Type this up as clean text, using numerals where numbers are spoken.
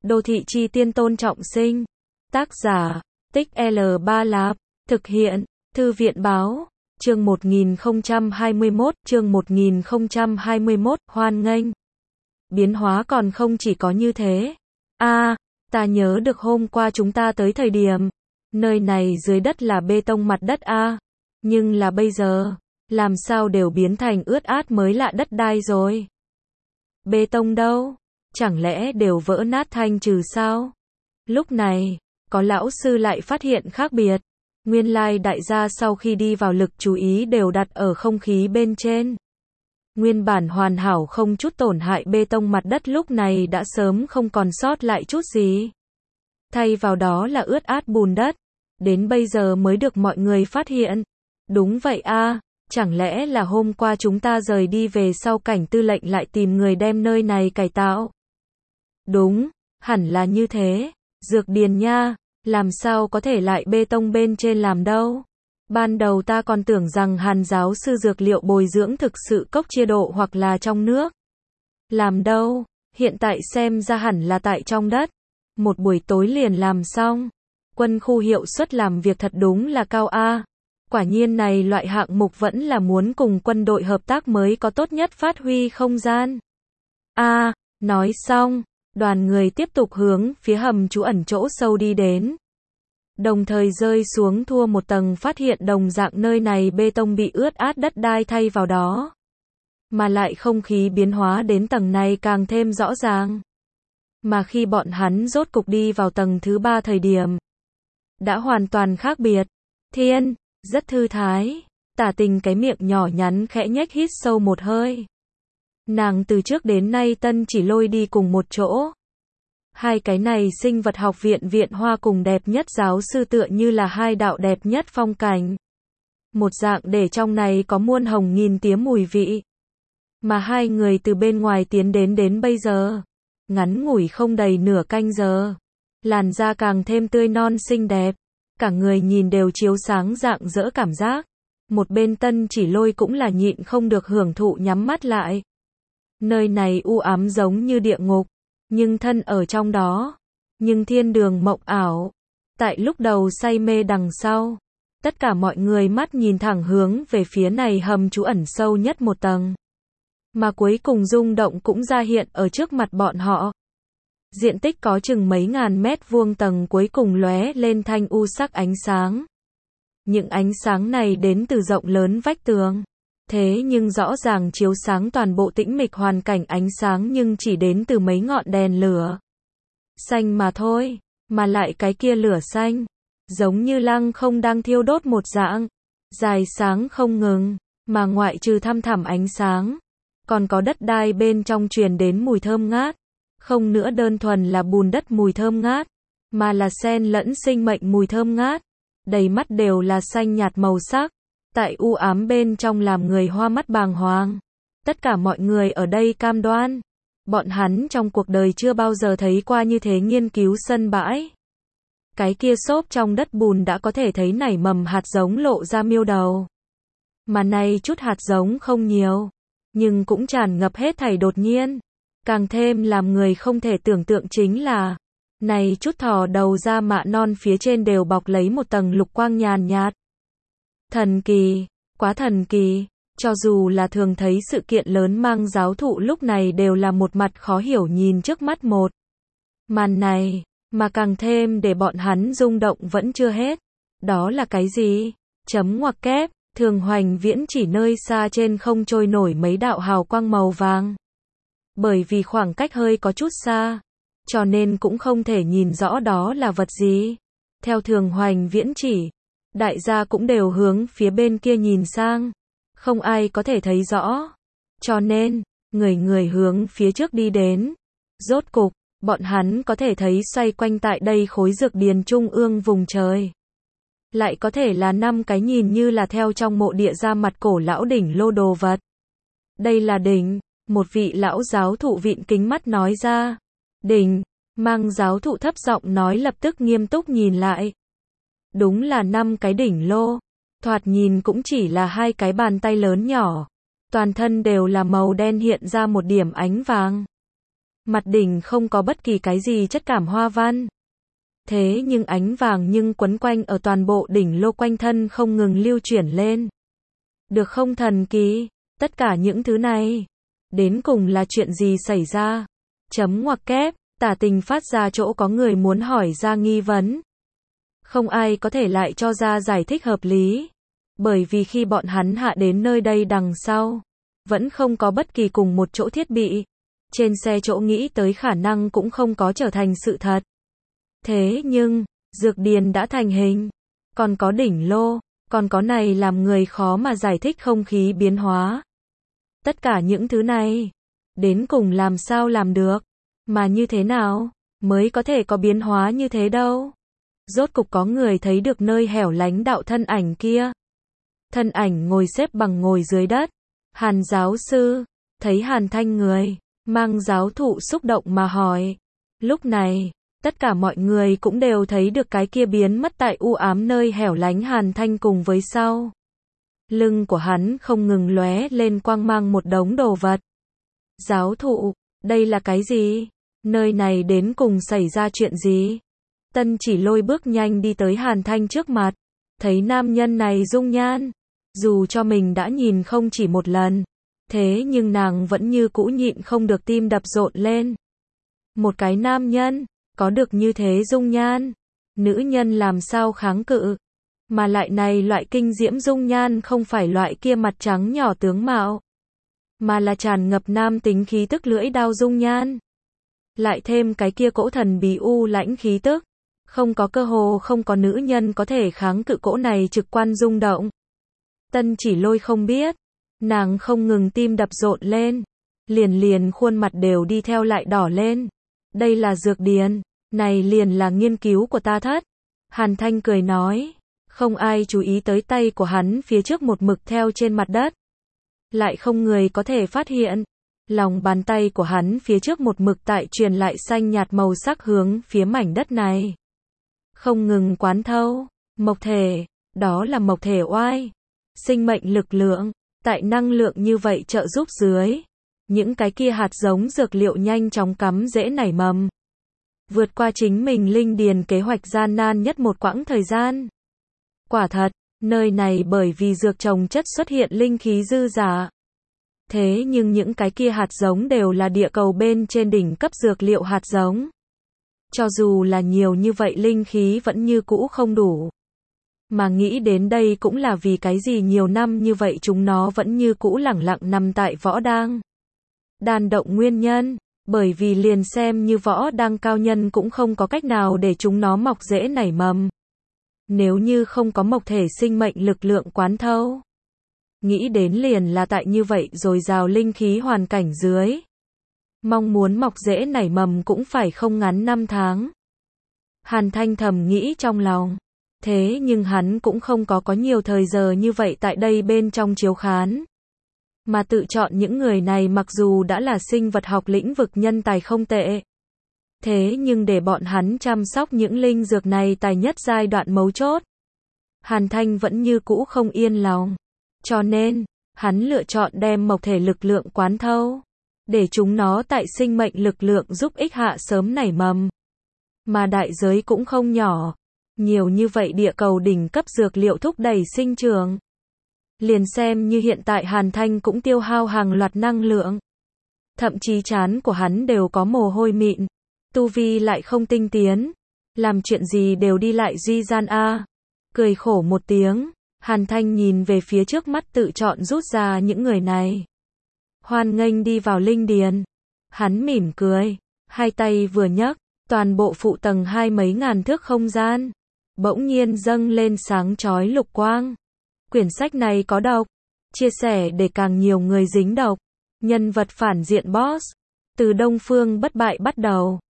Đô thị chi tiên Tôn Trọng Sinh. Tác giả, Tích L3 Lạp. Thực hiện, Thư viện báo. Chương 1021, hoan nghênh. Biến hóa còn không chỉ có như thế. Ta nhớ được hôm qua chúng ta tới thời điểm, nơi này dưới đất là bê tông mặt đất nhưng là bây giờ, làm sao đều biến thành ướt át mới lạ đất đai rồi. Bê tông đâu? Chẳng lẽ đều vỡ nát thanh trừ sao? Lúc này, có lão sư lại phát hiện khác biệt. Nguyên lai đại gia sau khi đi vào lực chú ý đều đặt ở không khí bên trên. Nguyên bản hoàn hảo không chút tổn hại bê tông mặt đất lúc này đã sớm không còn sót lại chút gì. Thay vào đó là ướt át bùn đất. Đến bây giờ mới được mọi người phát hiện. Đúng vậy chẳng lẽ là hôm qua chúng ta rời đi về sau cảnh tư lệnh lại tìm người đem nơi này cải tạo? Đúng, hẳn là như thế. Dược điền nha, làm sao có thể lại bê tông bên trên làm đâu? Ban đầu ta còn tưởng rằng Hàn giáo sư dược liệu bồi dưỡng thực sự cốc chia độ hoặc là trong nước. Làm đâu, hiện tại xem ra hẳn là tại trong đất. Một buổi tối liền làm xong. Quân khu hiệu suất làm việc thật đúng là cao Quả nhiên này loại hạng mục vẫn là muốn cùng quân đội hợp tác mới có tốt nhất phát huy không gian. Nói xong, đoàn người tiếp tục hướng phía hầm trú ẩn chỗ sâu đi đến. Đồng thời rơi xuống thua một tầng phát hiện đồng dạng nơi này bê tông bị ướt át đất đai thay vào đó. Mà lại không khí biến hóa đến tầng này càng thêm rõ ràng. Mà khi bọn hắn rốt cục đi vào tầng thứ 3 thời điểm, đã hoàn toàn khác biệt. Thiên, rất thư thái. Tả Tình cái miệng nhỏ nhắn khẽ nhếch hít sâu một hơi. Nàng từ trước đến nay Tân chỉ lôi đi cùng một chỗ. Hai cái này sinh vật học viện viện hoa cùng đẹp nhất giáo sư tựa như là hai đạo đẹp nhất phong cảnh. Một dạng để trong này có muôn hồng nghìn tía mùi vị. Mà hai người từ bên ngoài tiến đến bây giờ. Ngắn ngủi không đầy nửa canh giờ. Làn da càng thêm tươi non xinh đẹp. Cả người nhìn đều chiếu sáng rạng rỡ cảm giác. Một bên Tân chỉ lôi cũng là nhịn không được hưởng thụ nhắm mắt lại. Nơi này u ám giống như địa ngục. Nhưng thân ở trong đó. Nhưng thiên đường mộng ảo. Tại lúc đầu say mê đằng sau. Tất cả mọi người mắt nhìn thẳng hướng về phía này hầm trú ẩn sâu nhất một tầng. Mà cuối cùng rung động cũng ra hiện ở trước mặt bọn họ. Diện tích có chừng mấy ngàn mét vuông tầng cuối cùng lóe lên thanh u sắc ánh sáng. Những ánh sáng này đến từ rộng lớn vách tường. Thế nhưng rõ ràng chiếu sáng toàn bộ tĩnh mịch hoàn cảnh ánh sáng nhưng chỉ đến từ mấy ngọn đèn lửa. Xanh mà thôi, mà lại cái kia lửa xanh. Giống như lăng không đang thiêu đốt một dạng. Dài sáng không ngừng, mà ngoại trừ thăm thẳm ánh sáng. Còn có đất đai bên trong truyền đến mùi thơm ngát. Không nữa đơn thuần là bùn đất mùi thơm ngát, mà là xen lẫn sinh mệnh mùi thơm ngát. Đầy mắt đều là xanh nhạt màu sắc. Tại u ám bên trong làm người hoa mắt bàng hoàng. Tất cả mọi người ở đây cam đoan. Bọn hắn trong cuộc đời chưa bao giờ thấy qua như thế nghiên cứu sân bãi. Cái kia xốp trong đất bùn đã có thể thấy nảy mầm hạt giống lộ ra miêu đầu. Mà này chút hạt giống không nhiều. Nhưng cũng tràn ngập hết thảy đột nhiên. Càng thêm làm người không thể tưởng tượng chính là. Này chút thò đầu ra mạ non phía trên đều bọc lấy một tầng lục quang nhàn nhạt. Thần kỳ, quá thần kỳ, cho dù là thường thấy sự kiện lớn mang giáo thụ lúc này đều là một mặt khó hiểu nhìn trước mắt một màn này, mà càng thêm để bọn hắn rung động vẫn chưa hết. Đó là cái gì? Chấm ngoặc kép, Thường Hoành Viễn chỉ nơi xa trên không trôi nổi mấy đạo hào quang màu vàng. Bởi vì khoảng cách hơi có chút xa, cho nên cũng không thể nhìn rõ đó là vật gì. Theo Thường Hoành Viễn chỉ, đại gia cũng đều hướng phía bên kia nhìn sang. Không ai có thể thấy rõ. Cho nên, người hướng phía trước đi đến. Rốt cục, bọn hắn có thể thấy xoay quanh tại đây khối dược điền trung ương vùng trời. Lại có thể là 5 cái nhìn như là theo trong mộ địa ra mặt cổ lão đỉnh lô đồ vật. Đây là đỉnh, một vị lão giáo thụ vịn kính mắt nói ra. Đỉnh, mang giáo thụ thấp giọng nói lập tức nghiêm túc nhìn lại. Đúng là 5 cái đỉnh lô, thoạt nhìn cũng chỉ là 2 cái bàn tay lớn nhỏ, toàn thân đều là màu đen hiện ra một điểm ánh vàng. Mặt đỉnh không có bất kỳ cái gì chất cảm hoa văn. Thế nhưng ánh vàng nhưng quấn quanh ở toàn bộ đỉnh lô quanh thân không ngừng lưu chuyển lên. Được không thần kỳ? Tất cả những thứ này, đến cùng là chuyện gì xảy ra? Chấm ngoặc kép, tả tình phát ra chỗ có người muốn hỏi ra nghi vấn. Không ai có thể lại cho ra giải thích hợp lý. Bởi vì khi bọn hắn hạ đến nơi đây đằng sau, vẫn không có bất kỳ cùng một chỗ thiết bị. Trên xe chỗ nghĩ tới khả năng cũng không có trở thành sự thật. Thế nhưng, dược điền đã thành hình. Còn có đỉnh lô, còn có này làm người khó mà giải thích không khí biến hóa. Tất cả những thứ này, đến cùng làm sao làm được, mà như thế nào, mới có thể có biến hóa như thế đâu. Rốt cục có người thấy được nơi hẻo lánh đạo thân ảnh kia. Thân ảnh ngồi xếp bằng ngồi dưới đất. Hàn giáo sư, thấy Hàn Thanh người, mang giáo thụ xúc động mà hỏi. Lúc này, tất cả mọi người cũng đều thấy được cái kia biến mất tại u ám nơi hẻo lánh Hàn Thanh cùng với sau. Lưng của hắn không ngừng lóe lên quang mang một đống đồ vật. Giáo thụ, đây là cái gì? Nơi này đến cùng xảy ra chuyện gì? Tân Chỉ Lôi bước nhanh đi tới Hàn Thanh trước mặt. Thấy nam nhân này dung nhan. Dù cho mình đã nhìn không chỉ một lần. Thế nhưng nàng vẫn như cũ nhịn không được tim đập rộn lên. Một cái nam nhân, có được như thế dung nhan. Nữ nhân làm sao kháng cự. Mà lại này loại kinh diễm dung nhan không phải loại kia mặt trắng nhỏ tướng mạo. Mà là tràn ngập nam tính khí tức lưỡi đao dung nhan. Lại thêm cái kia cỗ thần bí u lãnh khí tức. Không có cơ hồ không có nữ nhân có thể kháng cự cỗ này trực quan rung động. Tân Chỉ Lôi không biết. Nàng không ngừng tim đập rộn lên. Liền khuôn mặt đều đi theo lại đỏ lên. Đây là dược điền. Này liền là nghiên cứu của ta thất. Hàn Thanh cười nói. Không ai chú ý tới tay của hắn phía trước một mực theo trên mặt đất. Lại không người có thể phát hiện. Lòng bàn tay của hắn phía trước một mực tại truyền lại xanh nhạt màu sắc hướng phía mảnh đất này. Không ngừng quán thâu. Mộc thể. Đó là mộc thể oai. Sinh mệnh lực lượng. Tại năng lượng như vậy trợ giúp dưới. Những cái kia hạt giống dược liệu nhanh chóng cắm rễ nảy mầm. Vượt qua chính mình linh điền kế hoạch gian nan nhất một quãng thời gian. Quả thật, nơi này bởi vì dược trồng chất xuất hiện linh khí dư dả. Thế nhưng những cái kia hạt giống đều là địa cầu bên trên đỉnh cấp dược liệu hạt giống. Cho dù là nhiều như vậy linh khí vẫn như cũ không đủ. Mà nghĩ đến đây cũng là vì cái gì nhiều năm như vậy chúng nó vẫn như cũ lẳng lặng nằm tại võ đang. Đan động nguyên nhân, bởi vì liền xem như võ đang cao nhân cũng không có cách nào để chúng nó mọc rễ nảy mầm. Nếu như không có mộc thể sinh mệnh lực lượng quán thâu. Nghĩ đến liền là tại như vậy rồi dào linh khí hoàn cảnh dưới. Mong muốn mọc rễ nảy mầm cũng phải không ngắn 5 tháng. Hàn Thanh thầm nghĩ trong lòng. Thế nhưng hắn cũng không có nhiều thời giờ như vậy tại đây bên trong chiếu khán. Mà tự chọn những người này mặc dù đã là sinh vật học lĩnh vực nhân tài không tệ. Thế nhưng để bọn hắn chăm sóc những linh dược này tại nhất giai đoạn mấu chốt. Hàn Thanh vẫn như cũ không yên lòng. Cho nên, hắn lựa chọn đem mộc thể lực lượng quán thâu. Để chúng nó tại sinh mệnh lực lượng giúp ích hạ sớm nảy mầm. Mà đại giới cũng không nhỏ. Nhiều như vậy địa cầu đỉnh cấp dược liệu thúc đẩy sinh trưởng. Liền xem như hiện tại Hàn Thanh cũng tiêu hao hàng loạt năng lượng. Thậm chí trán của hắn đều có mồ hôi mịn. Tu vi lại không tinh tiến. Làm chuyện gì đều đi lại duy gian a. Cười khổ một tiếng. Hàn Thanh nhìn về phía trước mắt tự chọn rút ra những người này. Hoan nghênh đi vào linh điền. Hắn mỉm cười. Hai tay vừa nhấc. Toàn bộ phụ tầng hai mấy ngàn thước không gian. Bỗng nhiên dâng lên sáng chói lục quang. Quyển sách này có độc. Chia sẻ để càng nhiều người dính độc. Nhân vật phản diện boss. Từ Đông Phương Bất Bại bắt đầu.